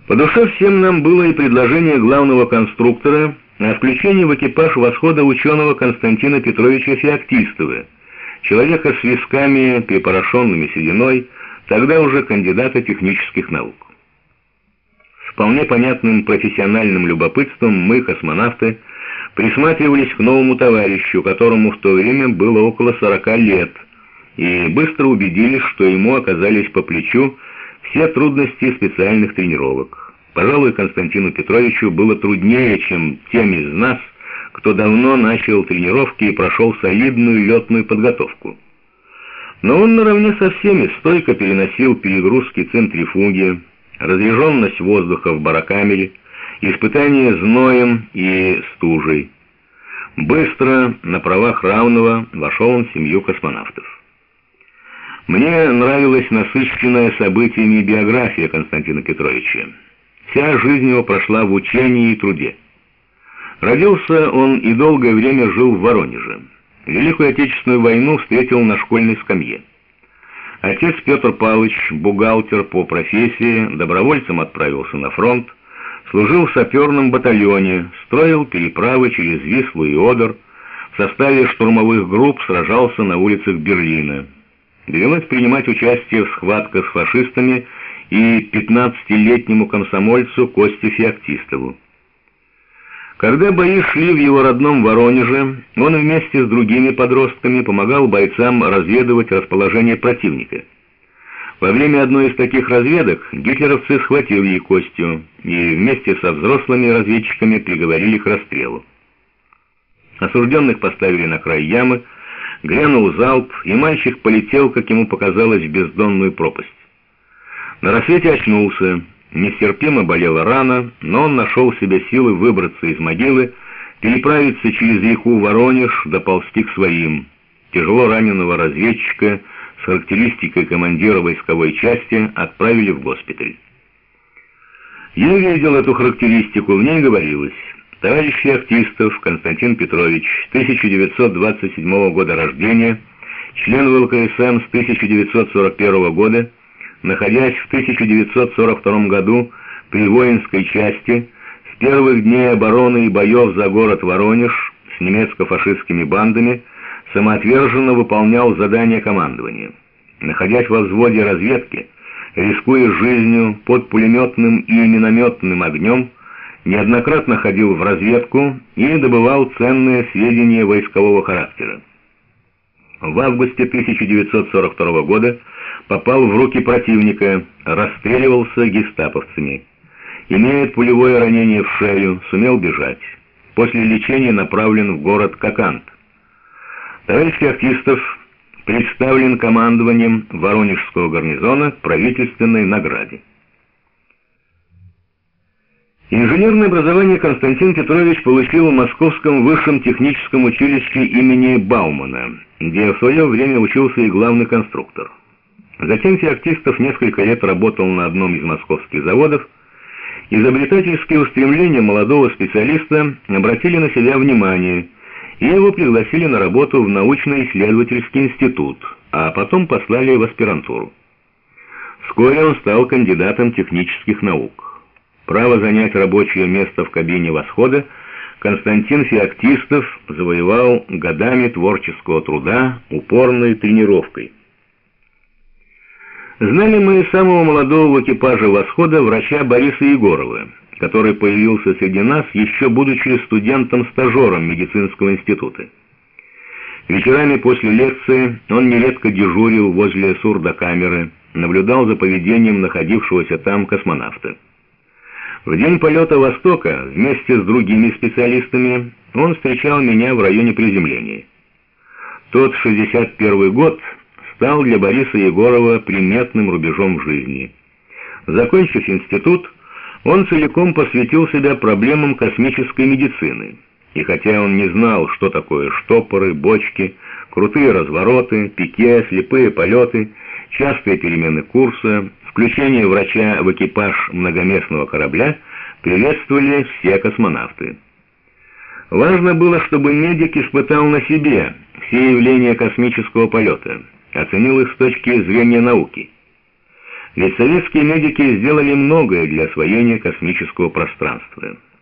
По душе всем нам было и предложение главного конструктора о включении в экипаж «Восхода» ученого Константина Петровича Феоктистова, человека с висками, припорошенными сединой, тогда уже кандидата технических наук. С вполне понятным профессиональным любопытством мы, космонавты, присматривались к новому товарищу, которому в то время было около 40 лет, и быстро убедились, что ему оказались по плечу все трудности специальных тренировок. Пожалуй, Константину Петровичу было труднее, чем тем из нас, кто давно начал тренировки и прошел солидную летную подготовку. Но он наравне со всеми стойко переносил перегрузки центрифуги, разряженность воздуха в барокамере, испытания зноем и стужей. Быстро, на правах равного, вошел он в семью космонавтов. Мне нравилась насыщенная событиями биография Константина Петровича. Вся жизнь его прошла в учении и труде. Родился он и долгое время жил в Воронеже. Великую Отечественную войну встретил на школьной скамье. Отец Петр Павлович, бухгалтер по профессии, добровольцем отправился на фронт, служил в саперном батальоне, строил переправы через Вислу и Одер, в составе штурмовых групп сражался на улицах Берлина. Довелось принимать участие в схватках с фашистами и 15-летнему комсомольцу Косте Феоктистову. Когда бои шли в его родном Воронеже, он вместе с другими подростками помогал бойцам разведывать расположение противника. Во время одной из таких разведок гитлеровцы схватили Костю и вместе со взрослыми разведчиками приговорили к расстрелу. Осужденных поставили на край ямы, грянул залп, и мальчик полетел, как ему показалось, в бездонную пропасть. На рассвете очнулся, нестерпимо болела рана, но он нашел в себе силы выбраться из могилы, переправиться через реку Воронеж, доползти к своим. Тяжело раненого разведчика с характеристикой командира войсковой части отправили в госпиталь. Я видел эту характеристику, в ней говорилось: товарищ Феоктистов Константин Петрович, 1927 года рождения, член ВЛКСМ с 1941 года, находясь в 1942 году при воинской части, с первых дней обороны и боев за город Воронеж с немецко-фашистскими бандами, самоотверженно выполнял задания командования. Находясь во взводе разведки, рискуя жизнью под пулеметным и минометным огнем, неоднократно ходил в разведку и добывал ценные сведения войскового характера. В августе 1942 года попал в руки противника, расстреливался гестаповцами. Имеет пулевое ранение в шею, сумел бежать. После лечения направлен в город Коканд. Товарищ Феоктистов представлен командованием Воронежского гарнизона к правительственной награде. Инженерное образование Константин Петрович получил в Московском высшем техническом училище имени Баумана, где в свое время учился и главный конструктор. Затем Феоктистов несколько лет работал на одном из московских заводов. Изобретательские устремления молодого специалиста обратили на себя внимание, и его пригласили на работу в научно-исследовательский институт, а потом послали в аспирантуру. Вскоре он стал кандидатом технических наук. Право занять рабочее место в кабине «Восхода» Константин Феоктистов завоевал годами творческого труда, упорной тренировкой. Знали мы самого молодого в экипаже «Восхода» врача Бориса Егорова, который появился среди нас, еще будучи студентом-стажером медицинского института. Вечерами после лекции он нередко дежурил возле сурдокамеры, наблюдал за поведением находившегося там космонавта. В день полета «Востока» вместе с другими специалистами он встречал меня в районе приземления. Тот 61 год стал для Бориса Егорова приметным рубежом в жизни. Закончив институт, он целиком посвятил себя проблемам космической медицины. И хотя он не знал, что такое штопоры, бочки, крутые развороты, пике, слепые полеты, частые перемены курса, включение врача в экипаж многоместного корабля, приветствовали все космонавты. Важно было, чтобы медик испытал на себе все явления космического полета, оценил их с точки зрения науки. Ведь советские медики сделали многое для освоения космического пространства.